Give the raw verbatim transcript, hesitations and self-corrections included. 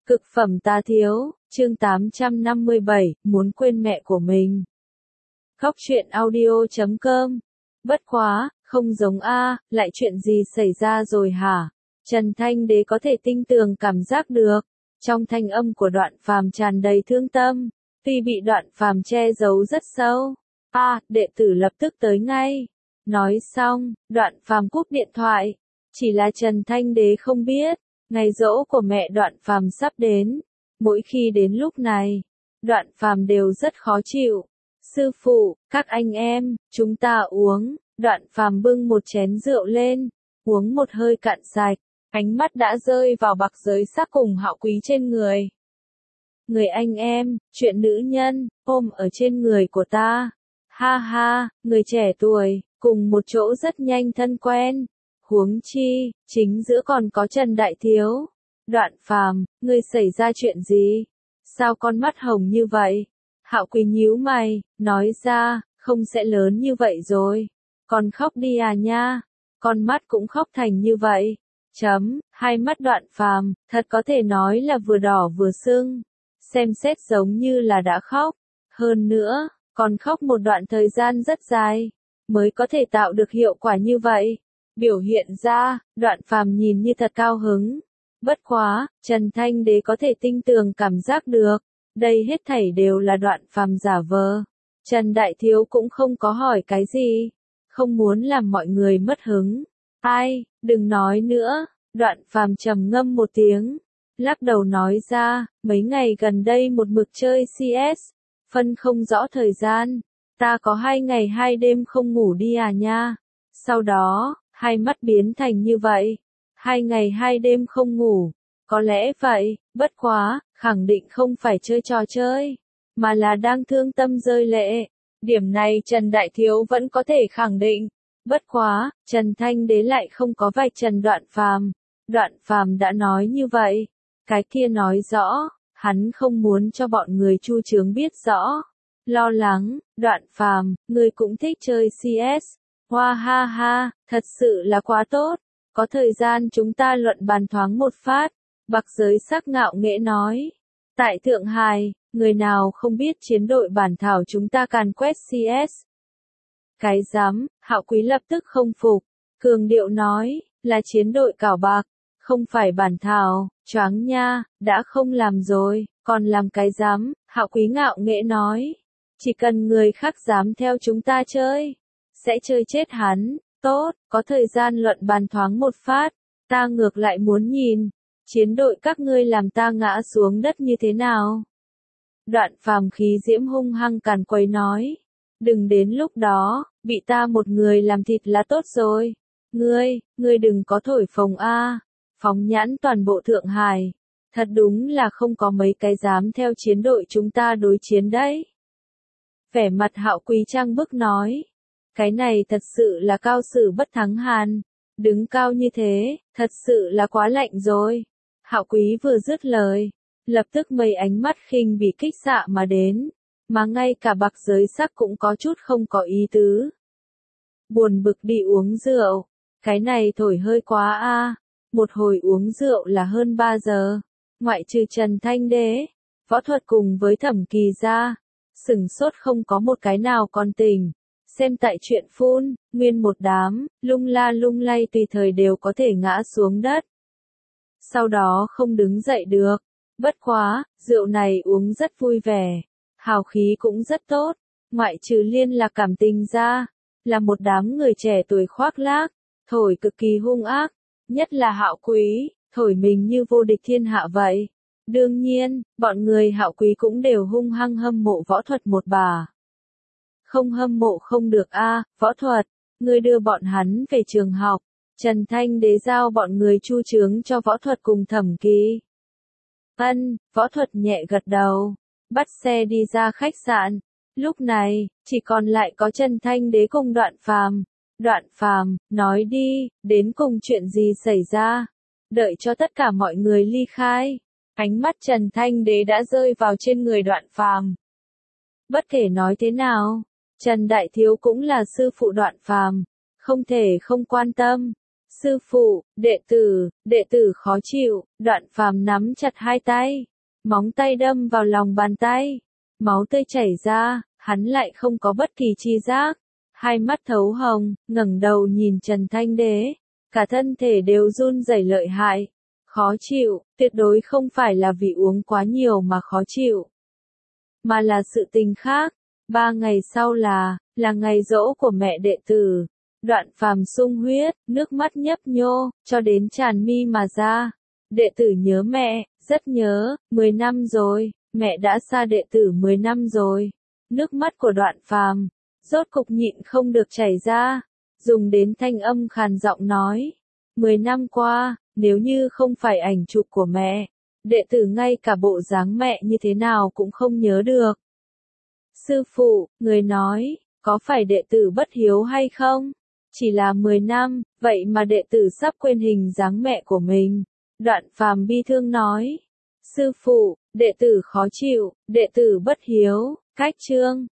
Cực phẩm tá thiếu, chương tám trăm năm mươi bảy, muốn quên mẹ của mình. Khóc chuyện audio chấm com. Bất quá, không giống a, lại chuyện gì xảy ra rồi hả? Trần Thanh Đế có thể tinh tường cảm giác được. Trong thanh âm của Đoạn Phàm tràn đầy thương tâm, tuy bị Đoạn Phàm che giấu rất sâu. A, đệ tử lập tức tới ngay. Nói xong, Đoạn Phàm cúp điện thoại. Chỉ là Trần Thanh Đế không biết, ngày giỗ của mẹ Đoạn Phàm sắp đến. Mỗi khi đến lúc này, Đoạn Phàm đều rất khó chịu. Sư phụ, các anh em, chúng ta uống. Đoạn Phàm bưng một chén rượu lên, uống một hơi cạn sạch, ánh mắt đã rơi vào bạc giới sắc cùng Hạo Quý trên người. Người anh em, chuyện nữ nhân, ôm ở trên người của ta. Ha ha, người trẻ tuổi, cùng một chỗ rất nhanh thân quen. Huống chi, chính giữa còn có Trần Đại Thiếu. Đoạn Phàm, ngươi xảy ra chuyện gì? Sao con mắt hồng như vậy? Hạo Quý nhíu mày, nói ra, không sẽ lớn như vậy rồi. Con khóc đi à nha? Con mắt cũng khóc thành như vậy. Chấm, hai mắt Đoạn Phàm, thật có thể nói là vừa đỏ vừa sưng. Xem xét giống như là đã khóc. Hơn nữa, còn khóc một đoạn thời gian rất dài, mới có thể tạo được hiệu quả như vậy. Biểu hiện ra, Đoạn Phàm nhìn như thật cao hứng. Bất quá, Trần Thanh Đế có thể tinh tường cảm giác được. Đây hết thảy đều là Đoạn Phàm giả vờ. Trần Đại Thiếu cũng không có hỏi cái gì. Không muốn làm mọi người mất hứng. Ai, đừng nói nữa. Đoạn Phàm trầm ngâm một tiếng. Lắc đầu nói ra, mấy ngày gần đây một mực chơi xê ét. Phân không rõ thời gian. Ta có hai ngày hai đêm không ngủ đi à nha. Sau đó, hai mắt biến thành như vậy. Hai ngày hai đêm không ngủ. Có lẽ vậy, bất quá, khẳng định không phải chơi trò chơi, mà là đang thương tâm rơi lệ. Điểm này Trần Đại Thiếu vẫn có thể khẳng định. Bất quá, Trần Thanh Đế lại không có vạch trần Đoạn Phàm. Đoạn Phàm đã nói như vậy. Cái kia nói rõ, hắn không muốn cho bọn người Chu Chướng biết rõ. Lo lắng, Đoạn Phàm, ngươi cũng thích chơi xê ét. Hoa ha ha, thật sự là quá tốt. Có thời gian chúng ta luận bàn thoáng một phát. Bạc giới sắc ngạo nghễ nói. Tại Thượng Hải, người nào không biết chiến đội bản thảo chúng ta càn quét xê ét. Cái dám, Hạo Quý lập tức không phục. Cường điệu nói, là chiến đội cảo bạc, không phải bản thảo, choáng nha, đã không làm rồi, còn làm cái dám, Hạo Quý ngạo nghễ nói. Chỉ cần người khác dám theo chúng ta chơi, sẽ chơi chết hắn. Tốt, có thời gian luận bàn thoáng một phát, ta ngược lại muốn nhìn. Chiến đội các ngươi làm ta ngã xuống đất như thế nào? Đoạn Phàm khí diễm hung hăng càn quấy nói. Đừng đến lúc đó, bị ta một người làm thịt là tốt rồi. Ngươi, ngươi đừng có thổi phồng a. Phóng nhãn toàn bộ Thượng Hải. Thật đúng là không có mấy cái dám theo chiến đội chúng ta đối chiến đấy. Vẻ mặt Hạo Quý trang bức nói. Cái này thật sự là cao sử bất thắng hàn. Đứng cao như thế, thật sự là quá lạnh rồi. Hạo Quý vừa dứt lời, lập tức mấy ánh mắt khinh bị kích xạ mà đến, mà ngay cả bạc giới sắc cũng có chút không có ý tứ. Buồn bực đi uống rượu, cái này thổi hơi quá a. Một hồi uống rượu là hơn ba giờ, ngoại trừ Trần Thanh Đế, Võ Thuật cùng với Thẩm Kỳ ra, sửng sốt không có một cái nào còn tỉnh. Xem tại chuyện phun, nguyên một đám, lung la lung lay tùy thời đều có thể ngã xuống đất. Sau đó không đứng dậy được. Bất quá, rượu này uống rất vui vẻ. Hào khí cũng rất tốt. Ngoại trừ liên lạc cảm tình ra. Là một đám người trẻ tuổi khoác lác. Thổi cực kỳ hung ác. Nhất là Hạo Quý, thổi mình như vô địch thiên hạ vậy. Đương nhiên, bọn người Hạo Quý cũng đều hung hăng hâm mộ Võ Thuật một bà. Không hâm mộ không được a, Võ Thuật. Ngươi đưa bọn hắn về trường học. Trần Thanh Đế giao bọn người Chu Chướng cho Võ Thuật cùng Thẩm Kỳ. Ân, Võ Thuật nhẹ gật đầu, bắt xe đi ra khách sạn. Lúc này, chỉ còn lại có Trần Thanh Đế cùng Đoạn Phàm. Đoạn Phàm, nói đi, đến cùng chuyện gì xảy ra? Đợi cho tất cả mọi người ly khai, ánh mắt Trần Thanh Đế đã rơi vào trên người Đoạn Phàm. Bất kể nói thế nào, Trần Đại Thiếu cũng là sư phụ Đoạn Phàm, không thể không quan tâm. Sư phụ, đệ tử, đệ tử khó chịu, Đoạn Phàm nắm chặt hai tay, móng tay đâm vào lòng bàn tay, máu tươi chảy ra, hắn lại không có bất kỳ chi giác, hai mắt thấu hồng, ngẩng đầu nhìn Trần Thanh Đế, cả thân thể đều run rẩy lợi hại, khó chịu, tuyệt đối không phải là vì uống quá nhiều mà khó chịu, mà là sự tình khác. Ba ngày sau là, là ngày giỗ của mẹ đệ tử. Đoạn Phàm sung huyết, nước mắt nhấp nhô, cho đến tràn mi mà ra. Đệ tử nhớ mẹ, rất nhớ, mười năm rồi, mẹ đã xa đệ tử mười năm rồi. Nước mắt của Đoạn Phàm, rốt cục nhịn không được chảy ra, dùng đến thanh âm khàn giọng nói. Mười năm qua, nếu như không phải ảnh chụp của mẹ, đệ tử ngay cả bộ dáng mẹ như thế nào cũng không nhớ được. Sư phụ, người nói, có phải đệ tử bất hiếu hay không? Chỉ là mười năm, vậy mà đệ tử sắp quên hình dáng mẹ của mình. Đoạn Phàm bi thương nói. Sư phụ, đệ tử khó chịu, đệ tử bất hiếu, cách chương.